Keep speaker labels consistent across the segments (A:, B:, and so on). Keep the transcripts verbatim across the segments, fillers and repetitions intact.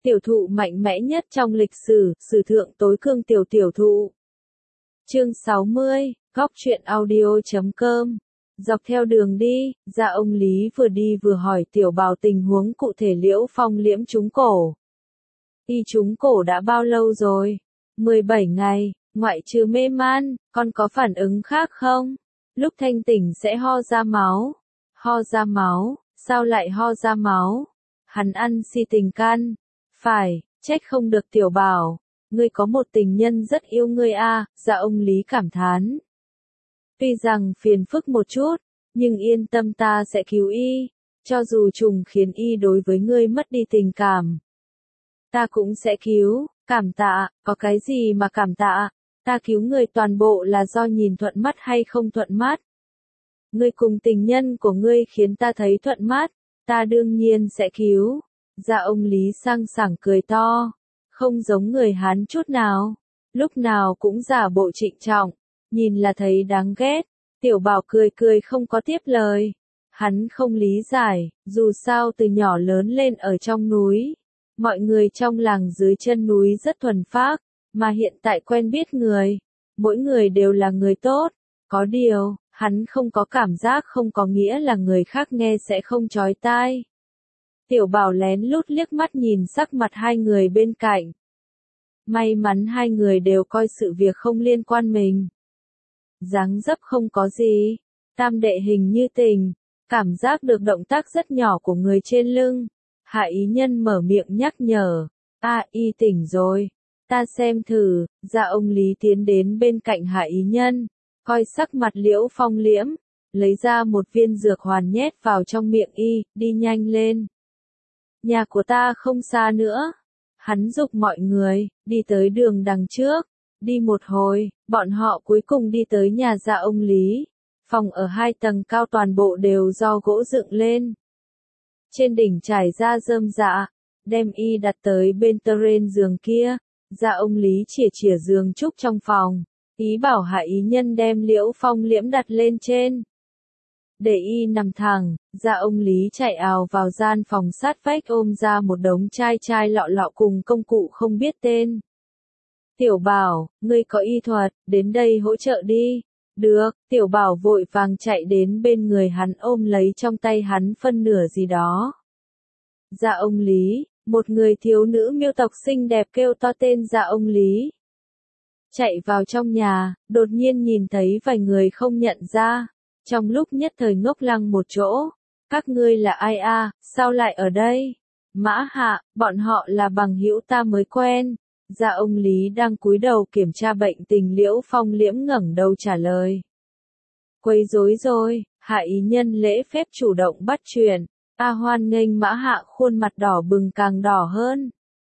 A: Tiểu thụ mạnh mẽ nhất trong lịch sử, sử thượng tối cương tiểu tiểu thụ. Chương sáu mươi, góc truyện audio chấm com. Dọc theo đường đi, Dạ ông Lý vừa đi vừa hỏi Tiểu Bào tình huống cụ thể Liễu Phong liễm trúng cổ. Y trúng cổ đã bao lâu rồi? mười bảy ngày, ngoại trừ mê man, con có phản ứng khác không? Lúc thanh tỉnh sẽ ho ra máu. Ho ra máu, sao lại ho ra máu? Hắn ăn si tình can. Phải, trách không được Tiểu Bảo. Ngươi có một tình nhân rất yêu ngươi a, Dạ ông Lý cảm thán. Tuy rằng phiền phức một chút, nhưng yên tâm ta sẽ cứu y, cho dù trùng khiến y đối với ngươi mất đi tình cảm. Ta cũng sẽ cứu, cảm tạ, có cái gì mà cảm tạ, ta cứu người toàn bộ là do nhìn thuận mắt hay không thuận mắt. Ngươi cùng tình nhân của ngươi khiến ta thấy thuận mắt, ta đương nhiên sẽ cứu. Dạ ông Lý sang sảng cười to, không giống người Hán chút nào, lúc nào cũng giả bộ trịnh trọng, nhìn là thấy đáng ghét. Tiểu Bảo cười cười không có tiếp lời, hắn không lý giải, dù sao từ nhỏ lớn lên ở trong núi, mọi người trong làng dưới chân núi rất thuần phác, mà hiện tại quen biết người, mỗi người đều là người tốt, có điều, hắn không có cảm giác không có nghĩa là người khác nghe sẽ không chói tai. Tiểu Bảo lén lút liếc mắt nhìn sắc mặt hai người bên cạnh. May mắn hai người đều coi sự việc không liên quan mình. Dáng dấp không có gì, tam đệ hình như tình, cảm giác được động tác rất nhỏ của người trên lưng. Hạ Ý Nhân mở miệng nhắc nhở, a y tỉnh rồi, ta xem thử. Dạ ông Lý tiến đến bên cạnh Hạ Ý Nhân, coi sắc mặt Liễu Phong liễm, lấy ra một viên dược hoàn nhét vào trong miệng y, đi nhanh lên. Nhà của ta không xa nữa. Hắn giục mọi người, đi tới đường đằng trước. Đi một hồi, bọn họ cuối cùng đi tới nhà Dạ ông Lý. Phòng ở hai tầng cao toàn bộ đều do gỗ dựng lên. Trên đỉnh trải ra rơm rạ, đem y đặt tới bên terrain giường kia. Dạ ông Lý chìa chìa giường trúc trong phòng, ý bảo Hạ Ý Nhân đem Liễu Phong liễm đặt lên trên. Để y nằm thẳng, Dạ ông Lý chạy ào vào gian phòng sát vách ôm ra một đống chai chai lọ lọ cùng công cụ không biết tên. Tiểu Bảo, ngươi có y thuật, đến đây hỗ trợ đi. Được, Tiểu Bảo vội vàng chạy đến bên người hắn ôm lấy trong tay hắn phân nửa gì đó. Dạ ông Lý, một người thiếu nữ miêu tộc xinh đẹp kêu to tên Dạ ông Lý. Chạy vào trong nhà, đột nhiên nhìn thấy vài người không nhận ra. Trong lúc nhất thời ngốc lăng một chỗ, các ngươi là ai a, sao lại ở đây? Mã Hạ, bọn họ là bằng hữu ta mới quen. Dạ ông Lý đang cúi đầu kiểm tra bệnh tình Liễu Phong liễm ngẩng đầu trả lời. Quấy rối rồi, Hạ Ý Nhân lễ phép chủ động bắt chuyện. A hoan nghênh Mã Hạ khuôn mặt đỏ bừng càng đỏ hơn.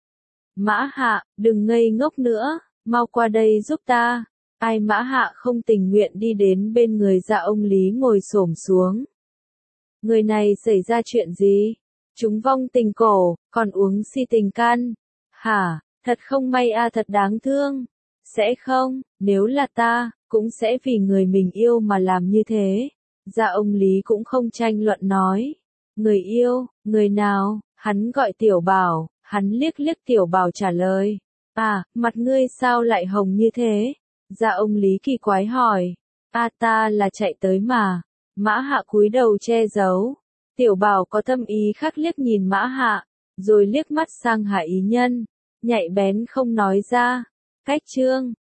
A: Mã Hạ, đừng ngây ngốc nữa, mau qua đây giúp ta. Ai Mã Hạ không tình nguyện đi đến bên người Dạ ông Lý ngồi xổm xuống. Người này xảy ra chuyện gì? Chúng vong tình cổ, còn uống si tình can. Hả, thật không may a, thật đáng thương. Sẽ không, nếu là ta, cũng sẽ vì người mình yêu mà làm như thế. Dạ ông Lý cũng không tranh luận nói. Người yêu, người nào? Hắn gọi Tiểu Bảo, hắn liếc liếc Tiểu Bảo trả lời. À, mặt ngươi sao lại hồng như thế? Dạ ông Lý kỳ quái hỏi. A ta là chạy tới mà. Mã Hạ cúi đầu che giấu. Tiểu Bảo có tâm ý khác liếc nhìn Mã Hạ, rồi liếc mắt sang Hạ Ý Nhân, nhạy bén không nói ra. Cách chương,